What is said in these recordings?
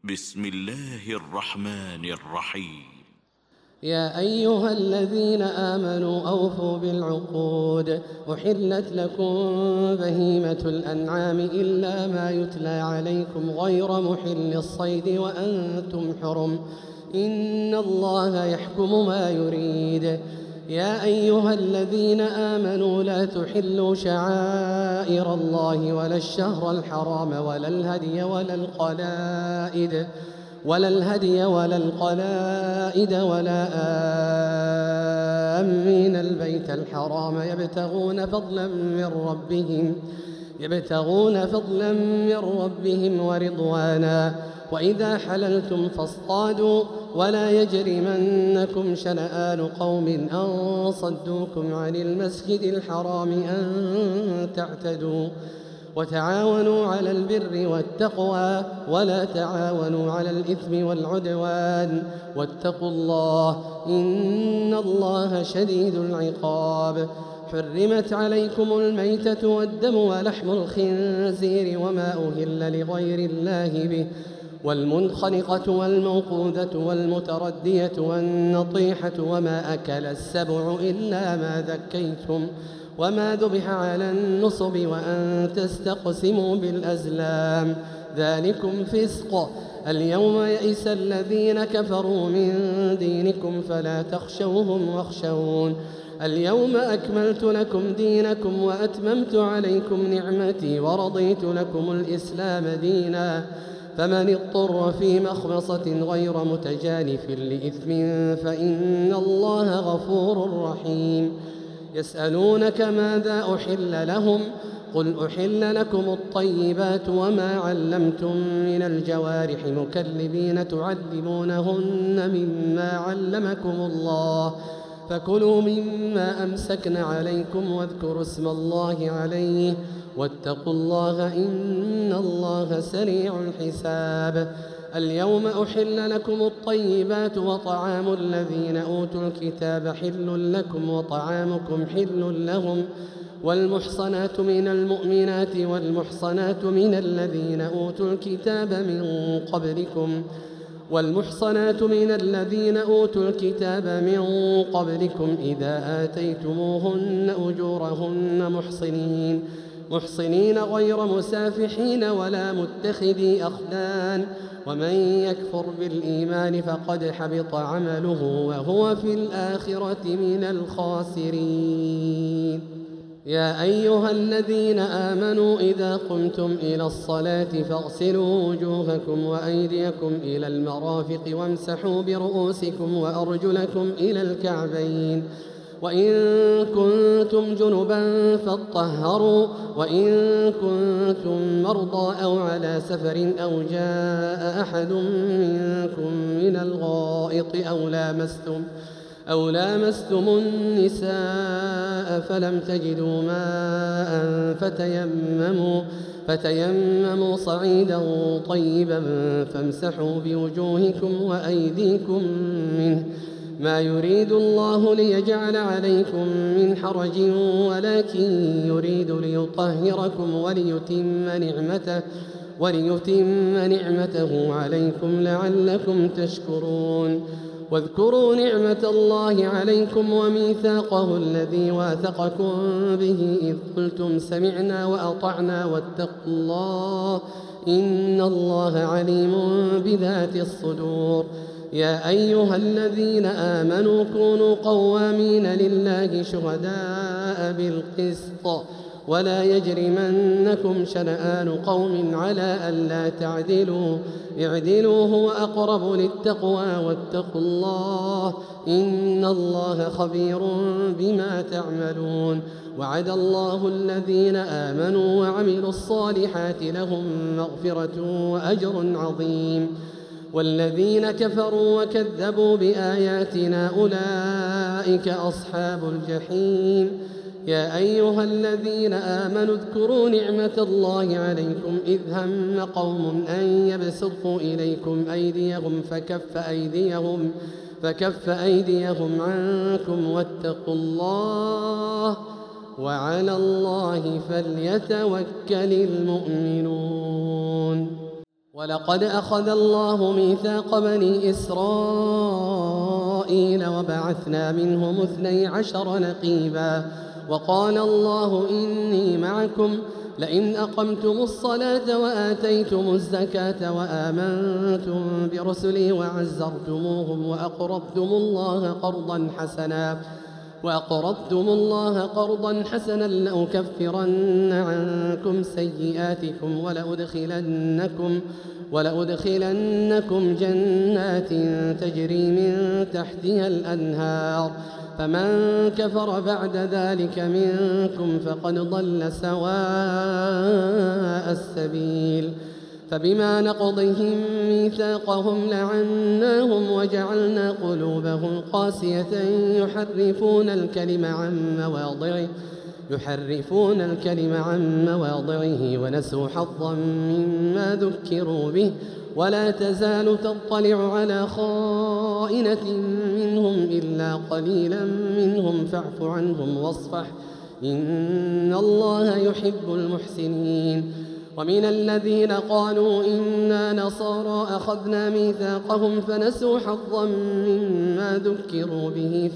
بسم الله الرحمن الرحيم. يا أيها الذين آمنوا أوفوا بالعقود. أحلت لكم بهيمة الأنعام إلا ما يتلى عليكم غير محل الصيد وأنتم حرم، إن الله يحكم ما يريد. يا أيها الذين آمنوا لا تحلوا شعائر الله ولا الشهر الحرام ولا الهدي ولا القلائد ولا آمين البيت الحرام يبتغون فضلا من ربهم ورضوانا. وإذا حللتم فاصطادوا ولا يجرمنكم شنآن قوم أن صدوكم عن المسجد الحرام أن تعتدوا. وتعاونوا على البر والتقوى ولا تعاونوا على الإثم والعدوان، واتقوا الله إن الله شديد العقاب. حرمت عليكم الميتة والدم ولحم الخنزير وما أهل لغير الله به، والمنخنقة والموقوذة والمتردية والنطيحة وما أكل السبع إلا ما ذكيتم وما ذبح على النصب وأن تستقسموا بالأزلام، ذلكم فسق. اليوم يئس الذين كفروا من دينكم فلا تخشوهم واخشون. اليوم أكملت لكم دينكم وأتممت عليكم نعمتي ورضيت لكم الإسلام دينا، فمن اضطر في مخمصة غير متجانف لإثم فإن الله غفور رحيم. يسألونك ماذا أحل لهم؟ قل أحل لكم الطيبات وما علمتم من الجوارح مكلبين تعلمونهن مما علمكم الله، فكلوا مما أمسكن عليكم واذكروا اسم الله عليه واتقوا الله إن الله سريع الحساب. اليوم أحل لكم الطيبات وطعام الذين أوتوا الكتاب حل لكم وطعامكم حل لهم، والمحصنات من المؤمنات والمحصنات من الذين أوتوا الكتاب من قبلكم إذا آتيتموهن أجورهن محصنين غير مسافحين ولا متخذي أخدان، ومن يكفر بالإيمان فقد حبط عمله وهو في الآخرة من الخاسرين. يا أيها الذين آمنوا إذا قمتم إلى الصلاة فاغسلوا وجوهكم وأيديكم إلى المرافق وامسحوا برؤوسكم وأرجلكم إلى الكعبين، وإن كنتم جنبا فاطهروا، وإن كنتم مرضى أو على سفر أو جاء أحد منكم من الغائط أو لامستم النساء فلم تجدوا ماء فتيمموا صعيدا طيبا فامسحوا بوجوهكم وأيديكم منه، ما يريد الله ليجعل عليكم من حرج ولكن يريد ليطهركم وليتم نعمته عليكم لعلكم تشكرون. واذكروا نعمة الله عليكم وميثاقه الذي واثقكم به إذ قلتم سمعنا وأطعنا واتقوا الله إن الله عليم بذات الصدور. يا أيها الذين آمنوا كونوا قوامين لله شهداء بالقسط ولا يجرمنكم شنآن قوم على ألا تعدلوا، اعدلوا هو أقرب للتقوى واتقوا الله إن الله خبير بما تعملون. وعد الله الذين آمنوا وعملوا الصالحات لهم مغفرة وأجر عظيم، والذين كفروا وكذبوا بآياتنا أولئك أصحاب الجحيم. يا أيها الذين آمنوا اذكروا نعمة الله عليكم إذ هم قوم أن يبسطوا إليكم أيديهم فكف أيديهم عنكم واتقوا الله وعلى الله فليتوكل المؤمنون. ولقد أخذ الله ميثاق بني إسرائيل وبعثنا منهم 12 نقيبا وقال الله إني معكم لئن أقمتم الصلاة وآتيتم الزكاة وآمنتم برسلي وعزرتموهم وأقرضتم الله قرضا حسنا لأكفرن عنكم سيئاتكم ولأدخلنكم جنات تجري من تحتها الأنهار فمن كفر بعد ذلك منكم فقد ضل سواء السبيل فبما نقضهم ميثاقهم لعناهم وجعلنا قلوبهم قاسية يحرفون الكلم عن مواضعه ونسوا حظا مما ذكروا به ولا تزال تطلع على خائنة منهم إلا قليلا منهم فاعف عنهم واصفح إن الله يحب المحسنين ومن الذين قالوا إنا نصارى أخذنا ميثاقهم فنسوا حظا مما ذكروا به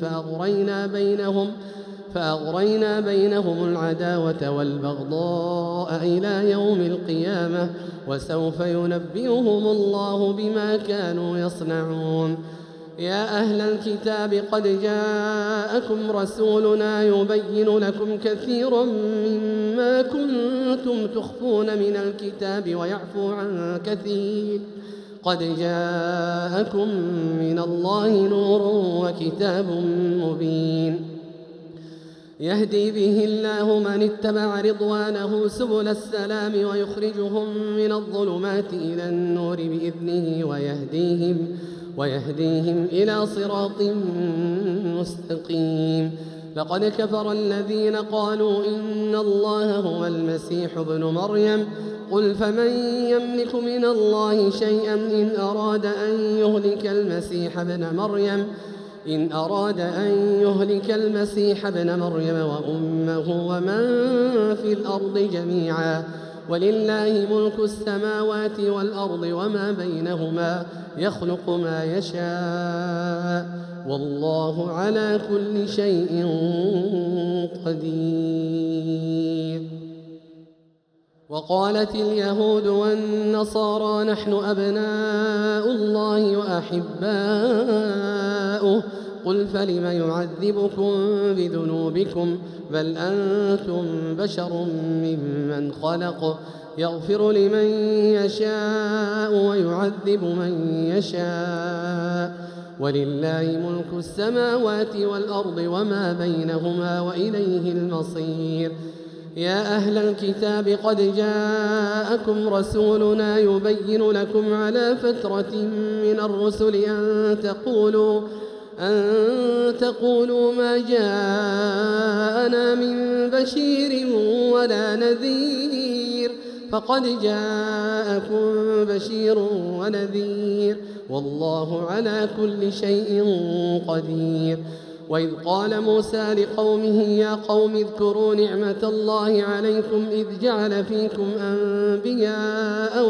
فأغرينا بينهم العداوة والبغضاء إلى يوم القيامة وسوف ينبئهم الله بما كانوا يصنعون يا أهل الكتاب قد جاءكم رسولنا يبين لكم كثيرا مما كنتم تخفون من الكتاب ويعفو عن كثير قد جاءكم من الله نور وكتاب مبين يهدي به الله من اتبع رضوانه سبل السلام ويخرجهم من الظلمات إلى النور بإذنه ويهديهم إلى صراط مستقيم لقد كفر الذين قالوا إن الله هو المسيح ابن مريم قل فمن يملك من الله شيئا إن أراد أن يهلك المسيح ابن مريم وأمه ومن في الأرض جميعا ولله ملك السماوات والأرض وما بينهما يخلق ما يشاء والله على كل شيء قدير وقالت اليهود والنصارى نحن أبناء الله وأحباؤه قل فلم يعذبكم بذنوبكم بل أنتم بشر ممن خلق يغفر لمن يشاء ويعذب من يشاء ولله ملك السماوات والأرض وما بينهما وإليه المصير يا أهل الكتاب قد جاءكم رسولنا يبين لكم على فترة من الرسل أن تقولوا ما جاءنا من بشير ولا نذير فقد جاءكم بشير ونذير والله على كل شيء قدير وإذ قال موسى لقومه يا قوم اذكروا نعمة الله عليكم إذ جعل فيكم أنبياء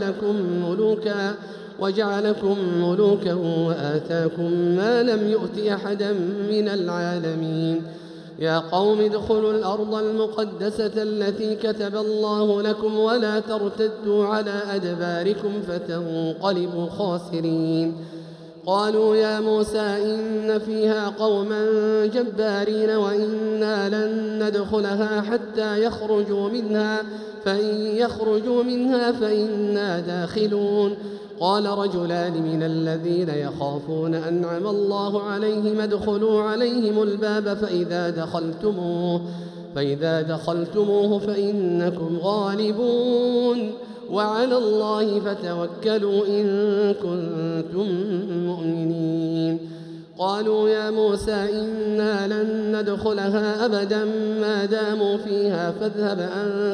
وجعلكم ملوكا وآتاكم ما لم يؤت أحدا من العالمين يا قوم ادخلوا الأرض المقدسة التي كتب الله لكم ولا ترتدوا على أدباركم فتنقلبوا خاسرين قالوا يا موسى إن فيها قوما جبارين وإنا لن ندخلها حتى يخرجوا منها فإنا داخلون قال رجلان من الذين يخافون أنعم الله عليهم ادخلوا عليهم الباب فإذا دخلتموه فإنكم غالبون وعلى الله فتوكلوا إن كنتم مؤمنين قالوا يا موسى إنا لن ندخلها أبدا ما داموا فيها فاذهب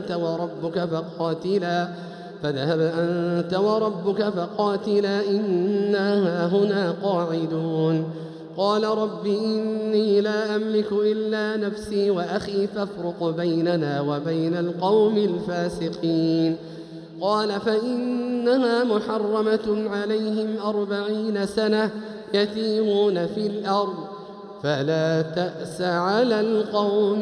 أنت وربك فقاتلا إنا هاهنا قاعدون قال رب إني لا أملك إلا نفسي وأخي فافرق بيننا وبين القوم الفاسقين قال فإن أنها محرمة عليهم 40 سنة يتيهون في الأرض فلا تأس على القوم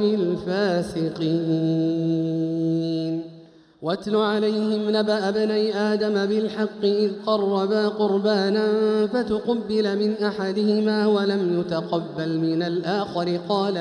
الفاسقين. واتل عليهم نبأ ابني آدم بالحق إذ قربا قربانا فتقبل من أحدهما ولم يتقبل من الآخر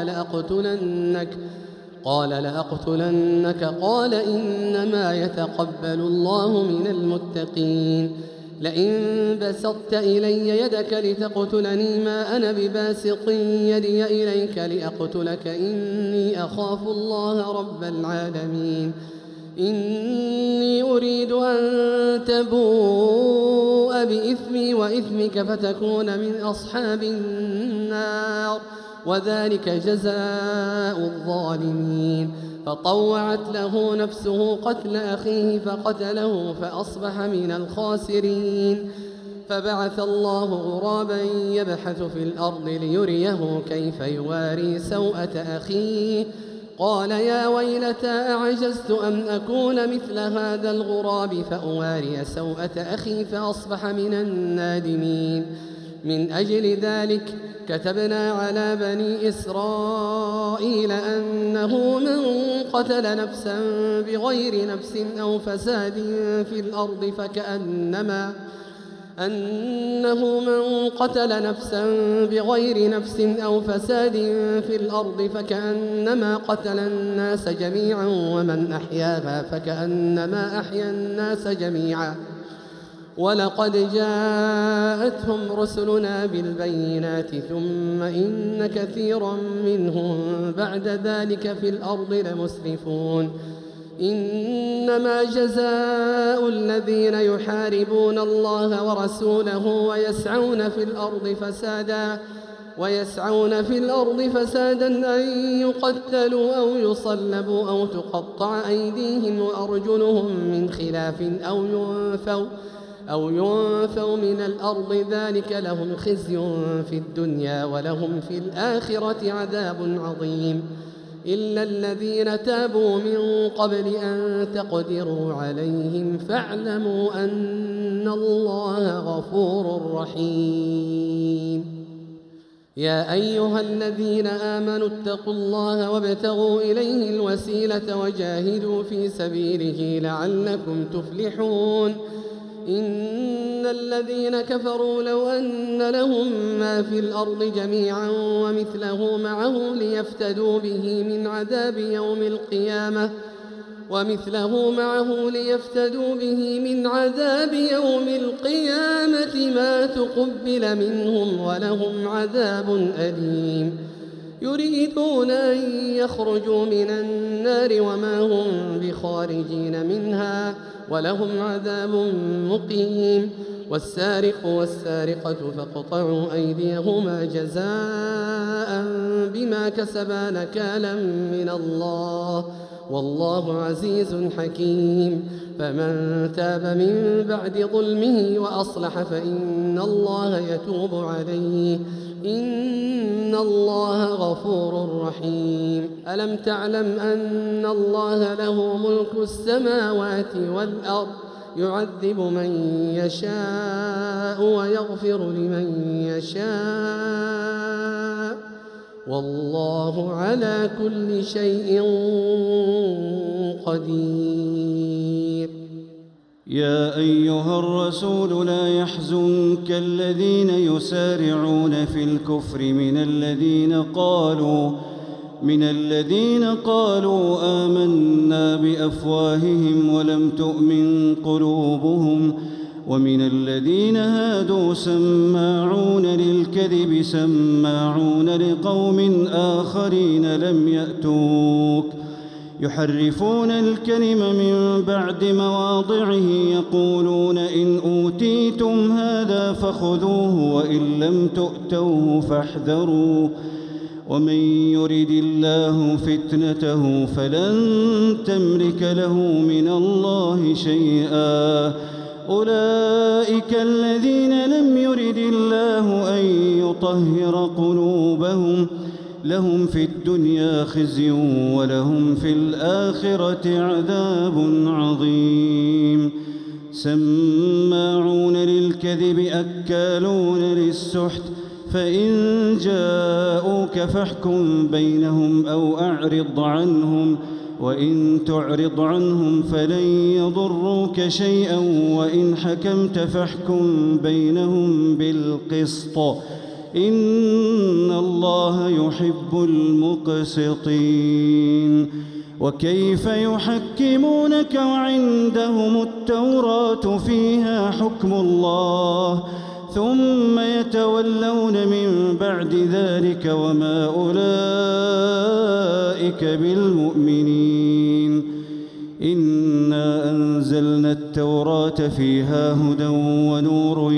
قال لأقتلنك قال إنما يتقبل الله من المتقين. لئن بسطت إلي يدك لتقتلني ما أنا بباسط يدي إليك لأقتلك إني أخاف الله رب العالمين. إني أريد أن تبوء بإثمي وإثمك فتكون من أصحاب النار وذلك جزاء الظالمين. فطوعت له نفسه قتل أخيه فقتله فأصبح من الخاسرين. فبعث الله غرابا يبحث في الأرض ليريه كيف يواري سوءة أخيه قال يا ويلتى أعجزت أن أكون مثل هذا الغراب فأواري سوءة أخي فأصبح من النادمين. من أجل ذلك كتبنا على بني إسرائيل أنه من قتل نفسا بغير نفس أو فساد في الأرض فكأنما قتل الناس جميعا ومن أحياها فكأنما أحيا الناس جميعا. ولقد جاءتهم رسلنا بالبينات ثم إن كثيرا منهم بعد ذلك في الأرض لمسرفون. إنما جزاء الذين يحاربون الله ورسوله ويسعون في الأرض فسادا أن يقتلوا أو يصلبوا أو تقطع أيديهم وأرجلهم من خلاف أو ينفوا من الأرض ذلك لهم خزي في الدنيا ولهم في الآخرة عذاب عظيم. إلا الذين تابوا من قبل أن تقدروا عليهم فاعلموا أن الله غفور رحيم. يا أيها الذين آمنوا اتقوا الله وابتغوا إليه الوسيلة وجاهدوا في سبيله لعلكم تفلحون. إن الذين كفروا لو أن لهم ما في الأرض جميعا ومثله معه ليفتدوا به من عذاب يوم القيامة ما تقبل منهم ولهم عذاب أليم. يريدون أن يخرجوا من النار وما هم بخارجين منها ولهم عذاب مقيم. والسارق والسارقة فاقطعوا أيديهما جزاء بما كسبا نكالا من الله والله عزيز حكيم. فمن تاب من بعد ظلمه وأصلح فإن الله يتوب عليه إن الله غفور رحيم. ألم تعلم أن الله له ملك السماوات والأرض يعذب من يشاء ويغفر لمن يشاء والله على كل شيء قدير. يا أيها الرسول لا يحزنك الذين يسارعون في الكفر من الذين قالوا آمنا بأفواههم ولم تؤمن قلوبهم ومن الذين هادوا سماعون للكذب سماعون لقوم آخرين لم يأتوك يحرفون الكلم من بعد مواضعه يقولون إن أوتيتم هذا فخذوه وإن لم تؤتوه فاحذروا ومن يرد الله فتنته فلن تملك له من الله شيئا. أولئك الذين لم يرد الله أن يطهر قلوبهم لهم في الدنيا خزي ولهم في الآخرة عذاب عظيم. سماعون للكذب أكالون للسحت فإن جاءوك فاحكم بينهم أو أعرض عنهم وإن تعرض عنهم فلن يضروك شيئا وإن حكمت فاحكم بينهم بالقسط إن الله يحب المقسطين. وكيف يحكمونك وعندهم التوراة فيها حكم الله ثم يتولون من بعد ذلك وما أولئك بالمؤمنين. إنا أنزلنا التوراة فيها هدى ونور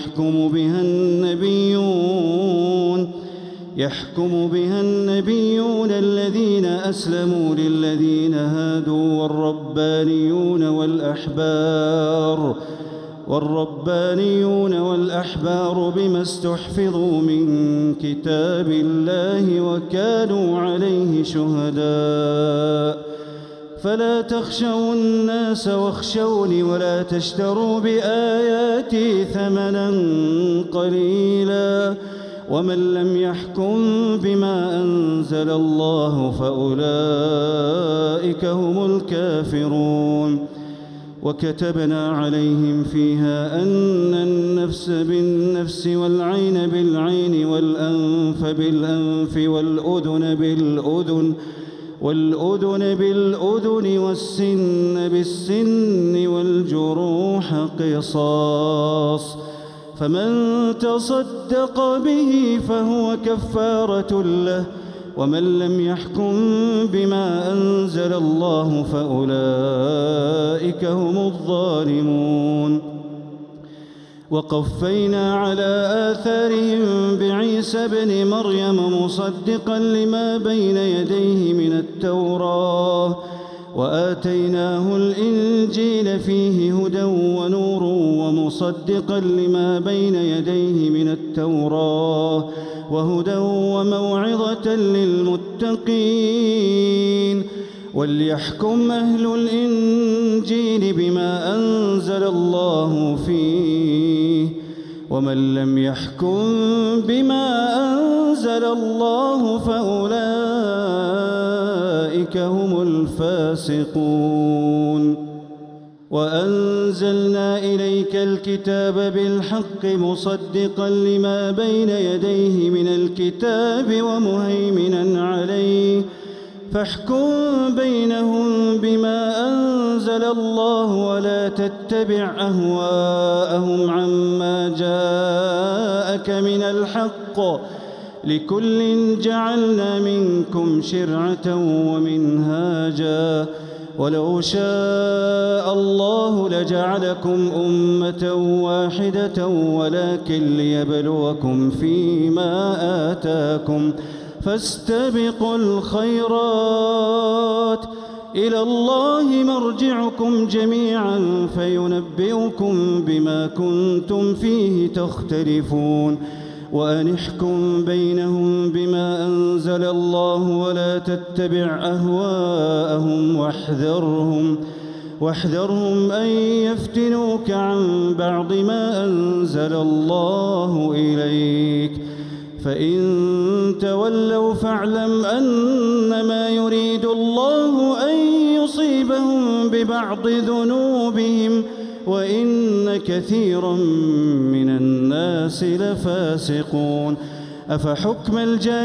يحكم بها النبيون الذين أسلموا للذين هادوا والربانيون والأحبار بما استحفظوا من كتاب الله وكانوا عليه شهداء فلا تخشوا الناس واخشوني ولا تشتروا بآياتي ثمنا قليلا ومن لم يحكم بما أنزل الله فأولئك هم الكافرون. وكتبنا عليهم فيها أن النفس بالنفس والعين بالعين والأنف بالأنف والأذن بالأذن والسن بالسن والجروح قصاص فمن تصدق به فهو كفارة له ومن لم يحكم بما أنزل الله فأولئك هم الظالمون. وقفينا على آثارهم بعيسى ابن مريم مصدقا لما بين يديه من التوراة وآتيناه الإنجيل فيه هدى ونور ومصدقا لما بين يديه من التوراة وهدى وموعظة للمتقين. وليحكم أهل الإنجيل بما أنزل الله فيه ومن لم يحكم بما أنزل الله فأولئك هم الفاسقون. وأنزلنا إليك الكتاب بالحق مصدقا لما بين يديه من الكتاب ومهيمنا عليه فاحكم بينهم بما أنزل الله ولا تتبع أهواءهم عما جاءك من الحق لكل جعلنا منكم شرعة ومنهاجا ولو شاء الله لجعلكم أمة واحدة ولكن ليبلوكم فيما آتاكم فاستبقوا الخيرات إلى الله مرجعكم جميعا فينبئكم بما كنتم فيه تختلفون. وأن احكم بينهم بما أنزل الله ولا تتبع أهواءهم واحذرهم أن يفتنوك عن بعض ما أنزل الله إليك فإن تولوا فاعلم أنما يريد الله أن يصيبهم ببعض ذنوبهم وإن كثيرا من الناس لفاسقون. أفحكم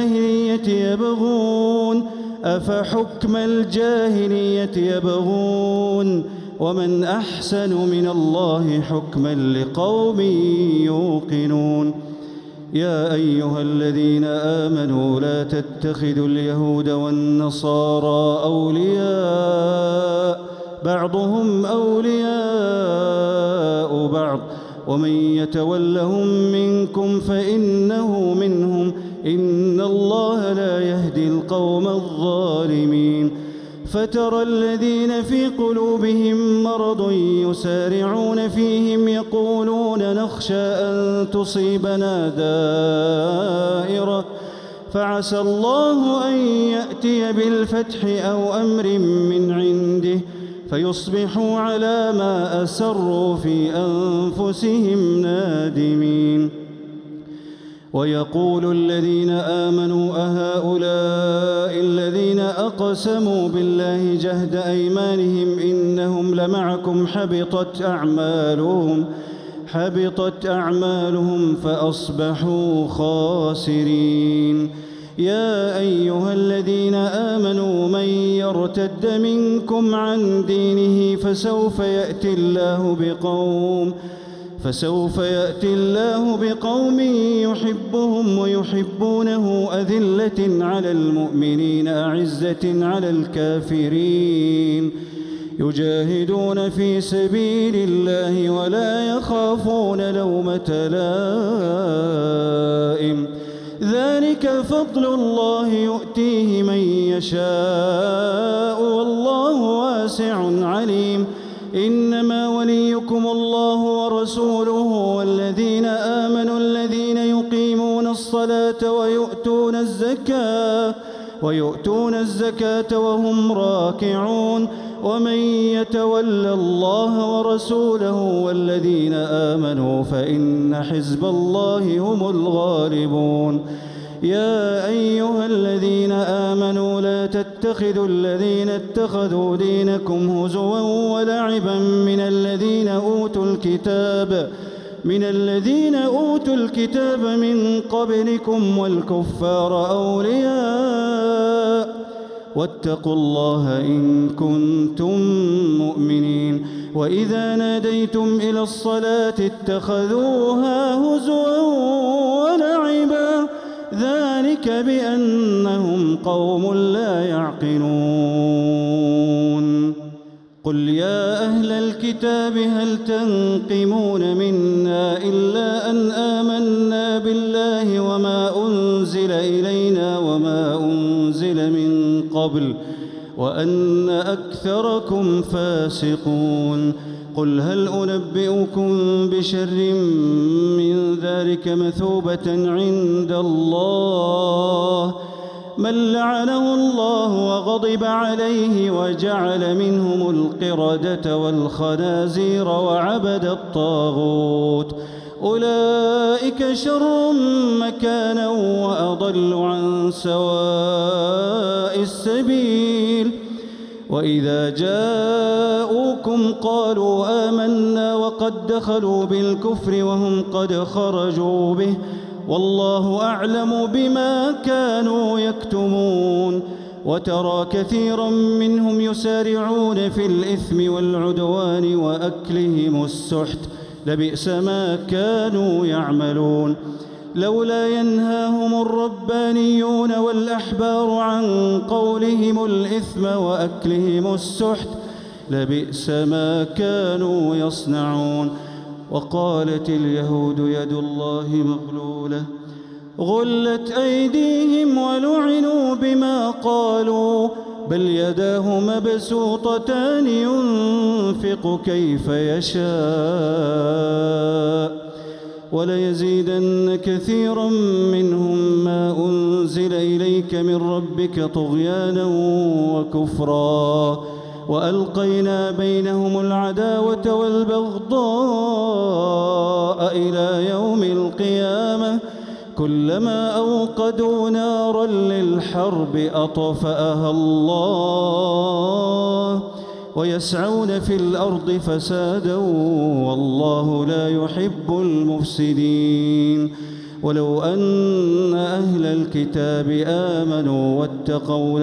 الجاهلية يبغون ومن أحسن من الله حكما لقوم يوقنون. يا أيها الذين آمنوا لا تتخذوا اليهود والنصارى أولياء بعضهم أولياء بعض ومن يتولهم منكم فإنه منهم إن الله لا يهدي القوم الظالمين. فترى الذين في قلوبهم مرض يسارعون فيهم يقولون نخشى أن تصيبنا دائرة فعسى الله أن يأتي بالفتح أو أمر من عنده فيصبحوا على ما أسروا في أنفسهم نادمين. ويقول الذين آمنوا أهؤلاء الذين أقسموا بالله جهد أيمانهم إنهم لمعكم حبطت أعمالهم فأصبحوا خاسرين. يا أيها الذين آمنوا من يرتد منكم عن دينه فسوف يأتي الله بقوم يحبهم ويحبونه أذلة على المؤمنين أعزة على الكافرين يجاهدون في سبيل الله ولا يخافون لومة لائم ذلك فضل الله يؤتيه من يشاء والله واسع عليم. إنما وليكم الله ورسوله والذين آمنوا الذين يقيمون الصلاة ويؤتون الزكاة وهم راكعون ومن يتول الله ورسوله والذين آمنوا فإن حزب الله هم الغالبون. يا أيها الذين آمنوا لا تتخذوا الذين اتخذوا دينكم هزوا ولعبا من الذين أوتوا الكتاب من قبلكم والكفار أولياء واتقوا الله إن كنتم مؤمنين. وإذا ناديتم إلى الصلاة اتخذوها هزوا ولعبا ذلك بأنهم قوم لا يعقلون. قل يا أهل الكتاب هل تنقمون منا إلا أن آمنا بالله وما أنزل إلينا وما أنزل من قبل وأن أكثركم فاسقون. قل هل أنبئكم بشر من ذلك مثوبة عند الله من لعنه الله وغضب عليه وجعل منهم القردة والخنازير وعبد الطاغوت أولئك شر مكانا وأضل عن سواء السبيل. وإذا جاءوكم قالوا آمنا وقد دخلوا بالكفر وهم قد خرجوا به والله أعلم بما كانوا يكتمون. وترى كثيرا منهم يسارعون في الإثم والعدوان وأكلهم السحت لبئس ما كانوا يعملون. لولا ينهاهم الربانيون والأحبار عن قولهم الإثم وأكلهم السحت لبئس ما كانوا يصنعون. وقالت اليهود يد الله مغلولة غلت أيديهم ولعنوا بما قالوا بل يداه مبسوطتان ينفق كيف يشاء وليزيدن كثيرا منهم ما أنزل إليك من ربك طغيانا وكفرا وألقينا بينهم العداوة والبغضاء إلى يوم القيامة كلما أوقدوا نارا للحرب أطفأها الله ويسعون في الأرض فسادا والله لا يحب المفسدين. ولو أن أهل الكتاب آمنوا واتقوا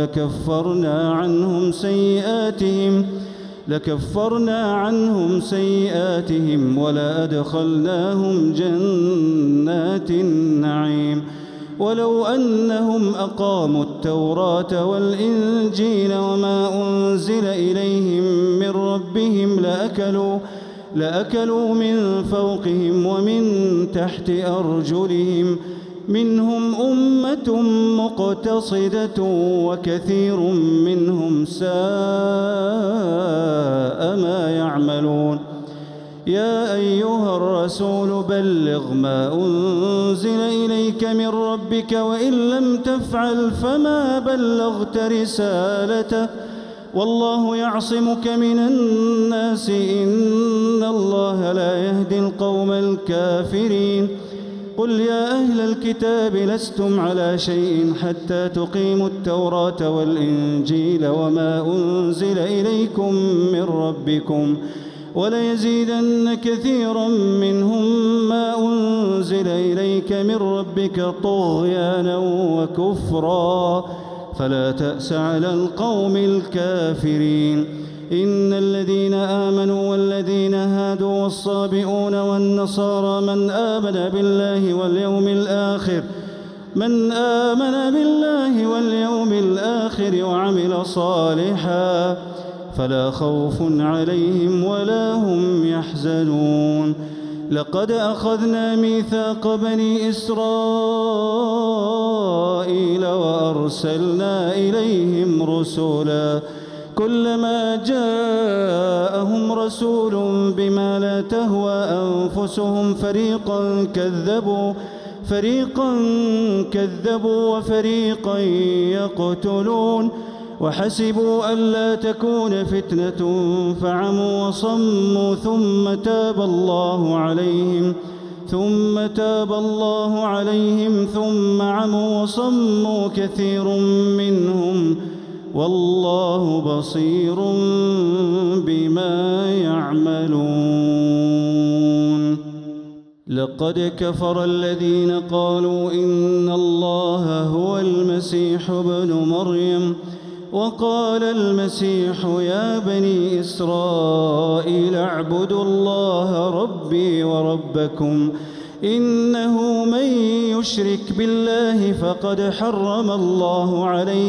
لكفرنا عنهم سيئاتهم ولأدخلناهم جنات النعيم. ولو أنهم أقاموا التوراة والإنجيل وما أنزل إليهم من ربهم لأكلوا من فوقهم ومن تحت أرجلهم منهم أمة مقتصدة وكثير منهم ساء ما يعملون. يا أيها الرسول بلغ ما أنزل إليك من ربك وإن لم تفعل فما بلغت رسالته والله يعصمك من الناس إن الله لا يهدي القوم الكافرين قل يا أهل الكتاب لستم على شيء حتى تقيموا التوراة والإنجيل وما أنزل إليكم من ربكم وليزيدن كثيرا منهم ما أنزل إليك من ربك طغيانا وكفرا فلا تأس على القوم الكافرين إن الذين آمنوا والذين هادوا والصابئون والنصارى من آمن بالله واليوم الآخر وعمل صالحا فلا خوف عليهم ولا هم يحزنون لقد أخذنا ميثاق بني إسرائيل وأرسلنا إليهم رسلا كلما جاءهم رسول بما لا تهوى أنفسهم فريقا كذبوا وفريقا يقتلون وحسبوا ألا تكون فتنة فعموا وصموا ثم تاب الله عليهم ثم عموا وصموا كثير منهم والله بصير بما يعملون لقد كفر الذين قالوا إن الله هو المسيح ابن مريم وقال المسيح يا بني إسرائيل اعبدوا الله ربي وربكم إنه من يشرك بالله فقد حرم الله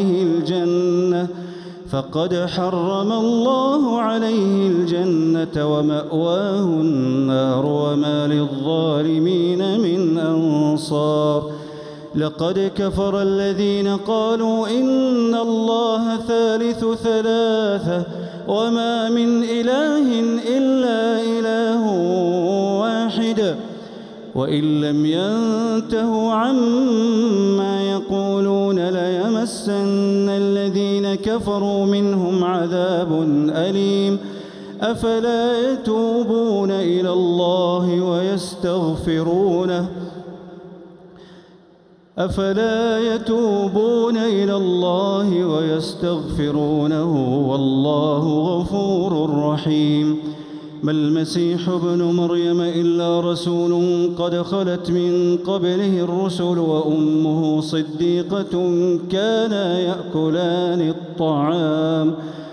عليه الجنة ومأواه النار وما للظالمين من أنصار لقد كفر الذين قالوا إن الله ثالث ثلاثة وما من إله إلا إله واحد وإن لم ينتهوا عما يقولون ليمسن الذين كفروا منهم عذاب أليم أفلا يتوبون إلى الله ويستغفرونه والله غفور رحيم ما المسيح ابن مريم إلا رسول قد خلت من قبله الرسل وأمه صديقة كانا يأكلان الطعام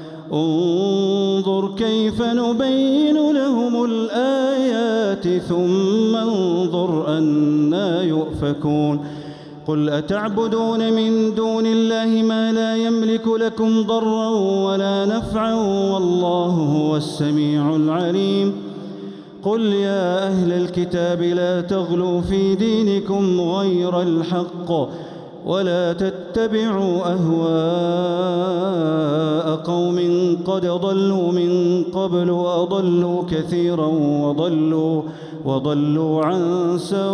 انظر كيف نبين لهم الآيات ثم انظر أنى يؤفكون قل أتعبدون من دون الله ما لا يملك لكم ضرا ولا نفعا والله هو السميع العليم قل يا أهل الكتاب لا تغلوا في دينكم غير الحق ولا تتبعوا أهواء قوم قد ضلوا من قبل وأضلوا كثيرا وضلوا عن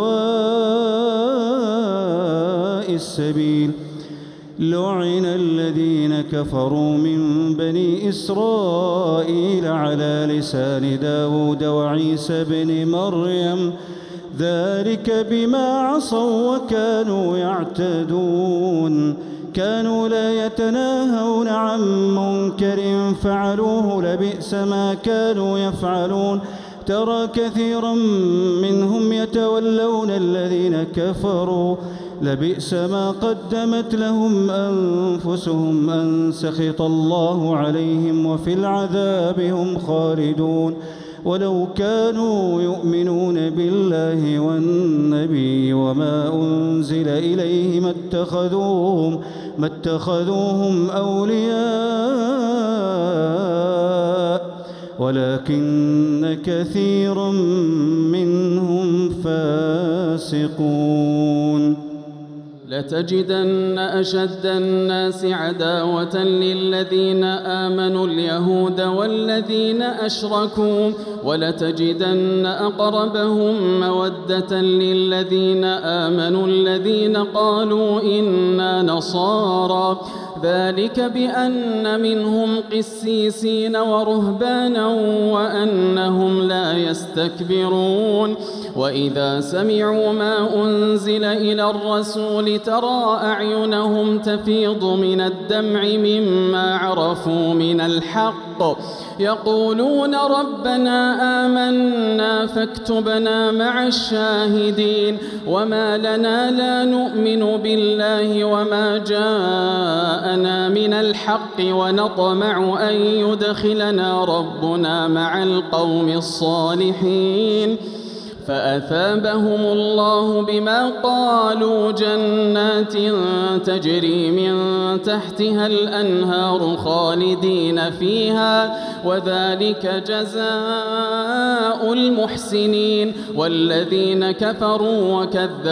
سواء السبيل لعن الذين كفروا من بني إسرائيل على لسان داود وعيسى بن مريم ذلك بما عصوا وكانوا يعتدون كانوا لا يتناهون عن منكر فعلوه لبئس ما كانوا يفعلون ترى كثيرا منهم يتولون الذين كفروا لبئس ما قدمت لهم أنفسهم أن سخط الله عليهم وفي العذاب هم خالدون ولو كانوا يؤمنون بالله والنبي وما أنزل إليه ما اتخذوهم أولياء ولكن كثيرا منهم فاسقون لتجدن أشد الناس عداوة للذين آمنوا اليهود والذين أشركوا ولتجدن أقربهم مودة للذين آمنوا الذين قالوا إنا نصارى ذلك بأن منهم قسيسين ورهبانا وأنهم لا يستكبرون وإذا سمعوا ما أنزل إلى الرسول ترى أعينهم تفيض من الدمع مما عرفوا من الحق يقولون ربنا آمنا فاكتبنا مع الشاهدين وما لنا لا نؤمن بالله وما جاءنا من الحق ونطمع أن يدخلنا ربنا مع القوم الصالحين فأثابهم الله بما قالوا جنات تجري من تحتها الأنهار خالدين فيها وذلك جزاء المحسنين والذين كفروا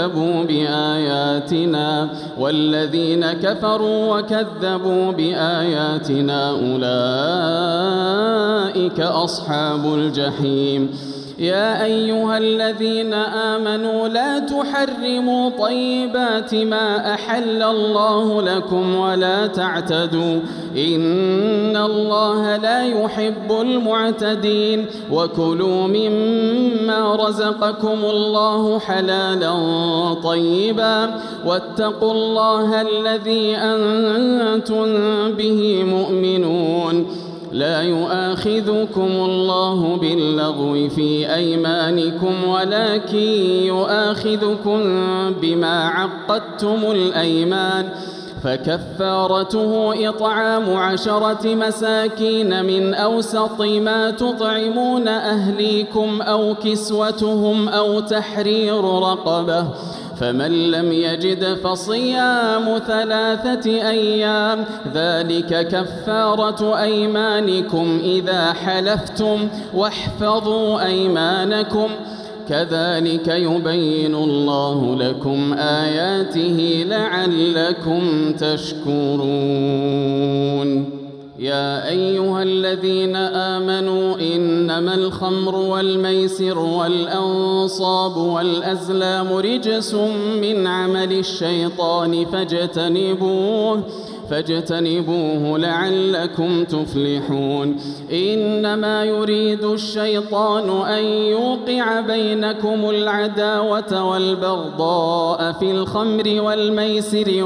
وكذبوا بآياتنا أولئك أصحاب الجحيم يا أيها الذين آمنوا لا تحرموا طيبات ما أحل الله لكم ولا تعتدوا إن الله لا يحب المعتدين وكلوا مما رزقكم الله حلالا طيبا واتقوا الله الذي أنتم به مؤمنون لا يؤاخذكم الله باللغو في أيمانكم ولكن يؤاخذكم بما عقدتم الأيمان فكفارته إطعام 10 مساكين من أوسط ما تطعمون أهليكم أو كسوتهم أو تحرير رقبة فمن لم يجد فصيام 3 أيام ذلك كفارة أيمانكم إذا حلفتم واحفظوا أيمانكم كذلك يبين الله لكم آياته لعلكم تشكرون يا أيها الذين آمنوا إنما الخمر والميسر والأنصاب والأزلام رجس من عمل الشيطان فاجتنبوه لعلكم تفلحون إنما يريد الشيطان أن يوقع بينكم العداوة والبغضاء في الخمر والميسر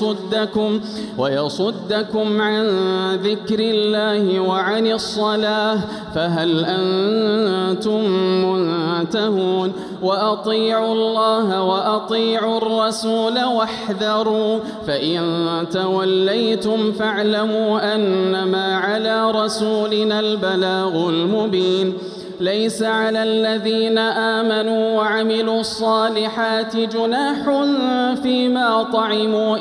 ويصدكم عن ذكر الله وعن الصلاة فهل أنتم منتهون وأطيعوا الله وأطيعوا الرسول واحذروا فإن توليتم فاعلموا أنما على رسولنا البلاغ المبين ليس على الذين آمنوا وعملوا الصالحات جناح فيما طعموا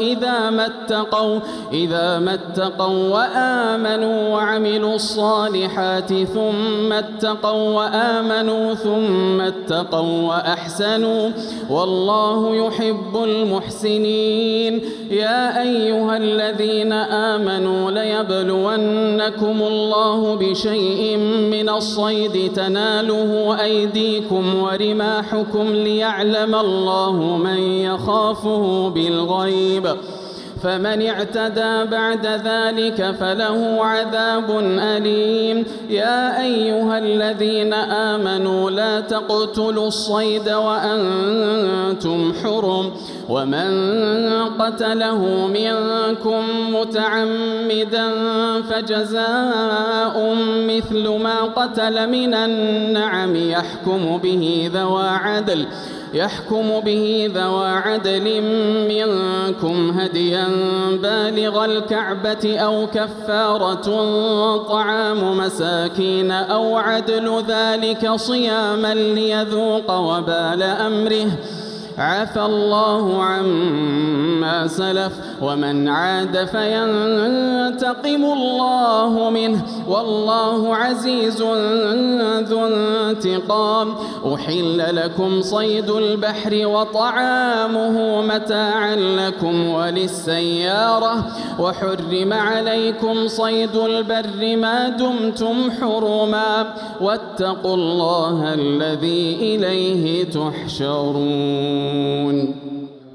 إذا ما اتقوا وآمنوا وعملوا الصالحات ثم اتقوا وآمنوا ثم اتقوا وأحسنوا والله يحب المحسنين يا أيها الذين آمنوا ليبلونكم الله بشيء من الصيد تناله أيديكم ورماحكم ليعلم الله من يخافه بالغيب فمن اعتدى بعد ذلك فله عذاب أليم يا أيها الذين آمنوا لا تقتلوا الصيد وأنتم حرم ومن قتله منكم متعمدا فجزاء مثل ما قتل من النعم يحكم به ذوى عدل منكم هديا بالغ الكعبة أو كفارة طعام مساكين أو عدل ذلك صياما ليذوق وبال أمره عفى الله عما سلف ومن عاد فينتقم الله منه والله عزيز ذو انتقام أحل لكم صيد البحر وطعامه متاعا لكم وللسيارة وحرم عليكم صيد البر ما دمتم حرما واتقوا الله الذي إليه تحشرون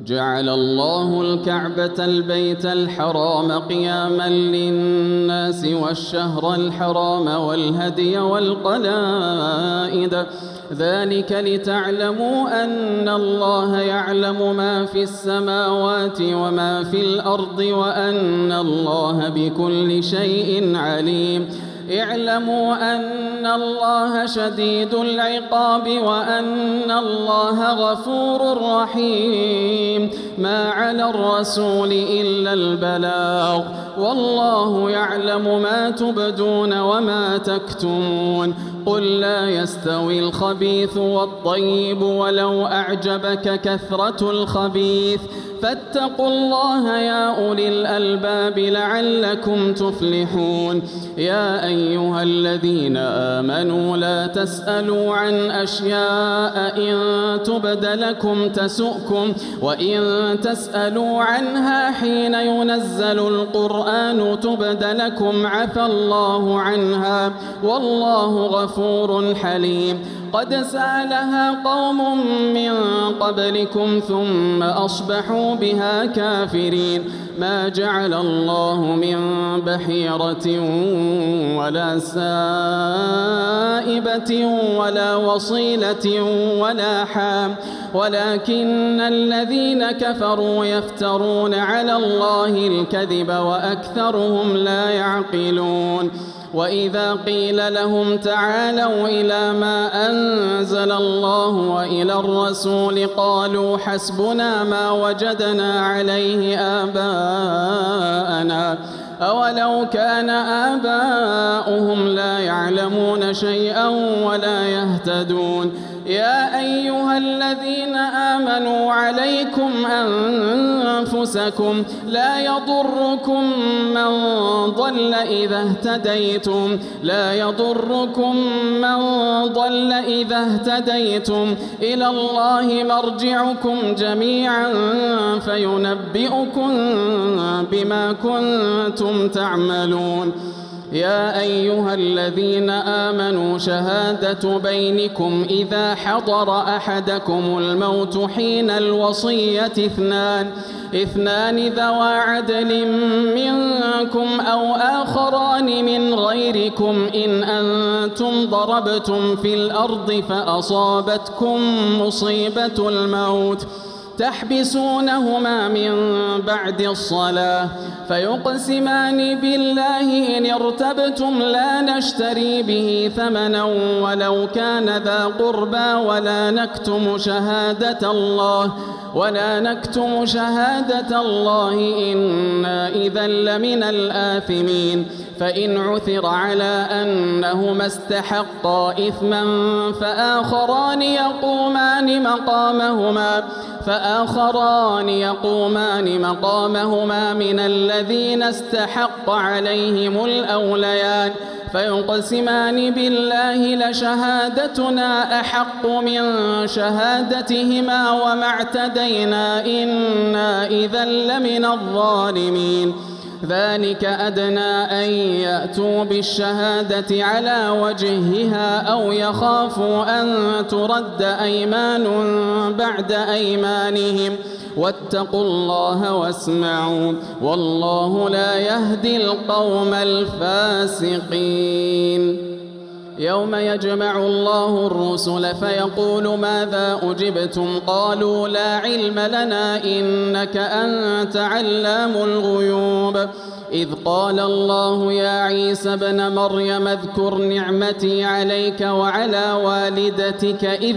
جعل الله الكعبة البيت الحرام قياما للناس والشهر الحرام والهدي والقلائد ذلك لتعلموا أن الله يعلم ما في السماوات وما في الأرض وأن الله بكل شيء عليم اعلموا أن الله شديد العقاب وأن الله غفور رحيم ما على الرسول إلا البلاغ والله يعلم ما تبدون وما تكتمون قل لا يستوي الخبيث والطيب ولو أعجبك كثرة الخبيث فاتقوا الله يا أولي الألباب لعلكم تفلحون يا أيها الذين آمنوا لا تسألوا عن أشياء إن تبد لكم تسؤكم وإن تسألوا عنها حين ينزل القرآن تبد لكم عفى الله عنها والله غفور حليم قد سألها قوم من قبلكم ثم أصبحوا بها كافرين ما جعل الله من بحيرة ولا سائبة ولا وصيلة ولا حام ولكن الذين كفروا يفترون على الله الكذب وأكثرهم لا يعقلون وإذا قيل لهم تعالوا إلى ما أنزل الله وإلى الرسول قالوا حسبنا ما وجدنا عليه آباءنا أولو كان آباؤهم لا يعلمون شيئا ولا يهتدون يا أيها الذين آمنوا عليكم أنفسكم لا يضركم من ضل إذا اهتديتم إلى الله مرجعكم جميعا فينبئكم بما كنتم تعملون يا أيها الذين آمنوا شهادة بينكم إذا حضر أحدكم الموت حين الوصية اثنان ذوى عدل منكم أو آخران من غيركم إن أنتم ضربتم في الأرض فأصابتكم مصيبة الموت تحبسونهما من بعد الصلاة فيقسمان بالله إن ارتبتم لا نشتري به ثمنا ولو كان ذا قربى ولا نكتم شهادة الله إنا إذا لمن الآثمين فإن عثر على أنهما استحقا إثما فآخران يقومان مقامهما من الذين استحق عليهم الأوليان فيقسمان بالله لشهادتنا أحق من شهادتهما وما اعتدينا إنا إذا لمن الظالمين ذلك أدنى أن يأتوا بالشهادة على وجهها أو يخافوا أن ترد أيمان بعد أيمانهم واتقوا الله واسمعوا والله لا يهدي القوم الفاسقين يوم يجمع الله الرسل فيقول ماذا أجبتم قالوا لا علم لنا إنك أنت علام الغيوب إذ قال الله يا عيسى ابن مريم اذكر نعمتي عليك وعلى والدتك إذ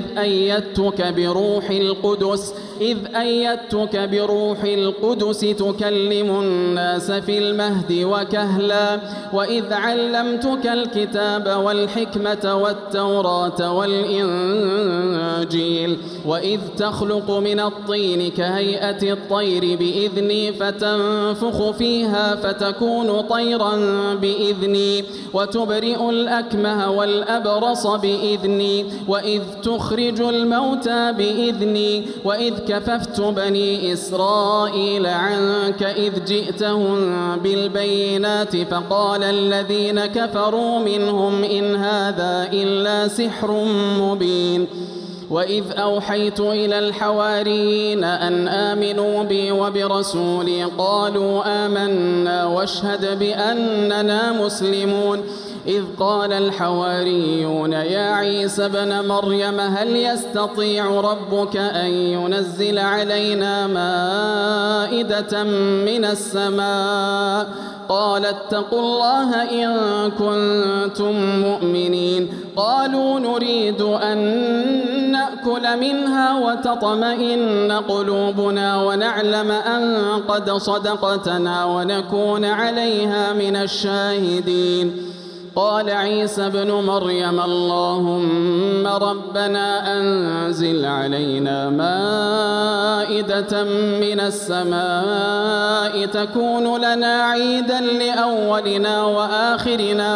أيدتك بروح القدس تكلم الناس في المهد وكهلا وإذ علمتك الكتاب والحكمة والتوراة والإنجيل وإذ تخلق من الطين كهيئة الطير بإذني فتنفخ فيها فتكون طيرا بإذني وتبرئ الأكمه والأبرص بإذني وإذ تخرج الموتى بإذني وإذ كففت بني إسرائيل عنك إذ جئتهم بالبينات فقال الذين كفروا منهم إن هذا إلا سحر مبين وإذ أوحيت إلى الحواريين أن آمنوا بي وبرسولي قالوا آمنا واشهد بأننا مسلمون إذ قال الحواريون يا عيسى ابن مريم هل يستطيع ربك أن ينزل علينا مائدة من السماء قال اتقوا الله إن كنتم مؤمنين قالوا نريد أن نأكل منها وتطمئن قلوبنا ونعلم أن قد صدقتنا ونكون عليها من الشاهدين قال عيسى ابن مريم اللهم ربنا أنزل علينا مائدة من السماء تكون لنا عيدا لأولنا وآخرنا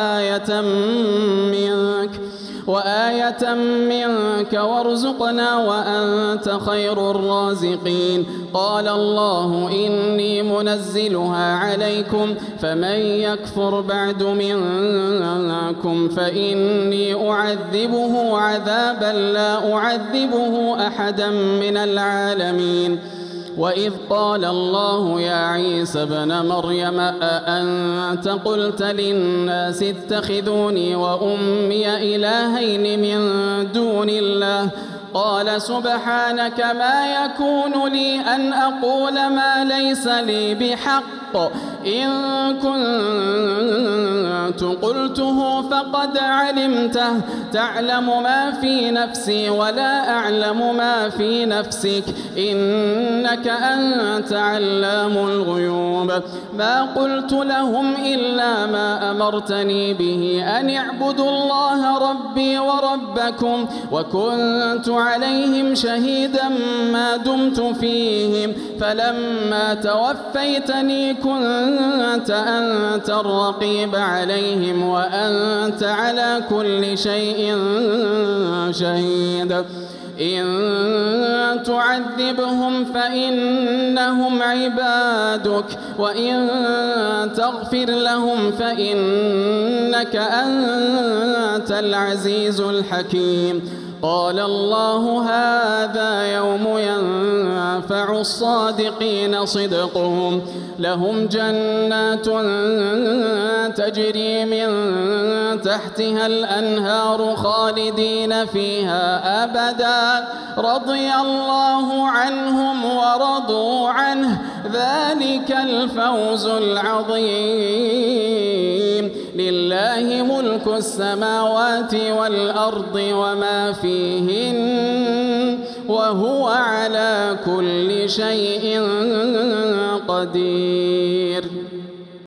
وآية منك وارزقنا وأنت خير الرازقين قال الله إني منزلها عليكم فمن يكفر بعد منكم فإني أعذبه عذابا لا أعذبه أحدا من العالمين وإذ قال الله يا عيسى ابن مريم أأنت قلت للناس اتخذوني وأمي إلهين من دون الله قال سبحانك ما يكون لي أن أقول ما ليس لي بحق إن كنت قلته فقد علمته تعلم ما في نفسي ولا أعلم ما في نفسك إنك أنت علام الغيوب ما قلت لهم إلا ما أمرتني به أن اعبدوا الله ربي وربكم وكنت عليهم شهيدا ما دمت فيهم فلما توفيتني كنت أنت الرقيب عليهم وأنت على كل شيء شهيد إن تعذبهم فإنهم عبادك وإن تغفر لهم فإنك أنت العزيز الحكيم قال الله هذا يوم ينفع الصادقين صدقهم لهم جنات تجري من تحتها الأنهار خالدين فيها أبدا رضي الله عنهم ورضوا عنه ذلك الفوز العظيم لله ملك السماوات والأرض وما فيهن وهو على كل شيء قدير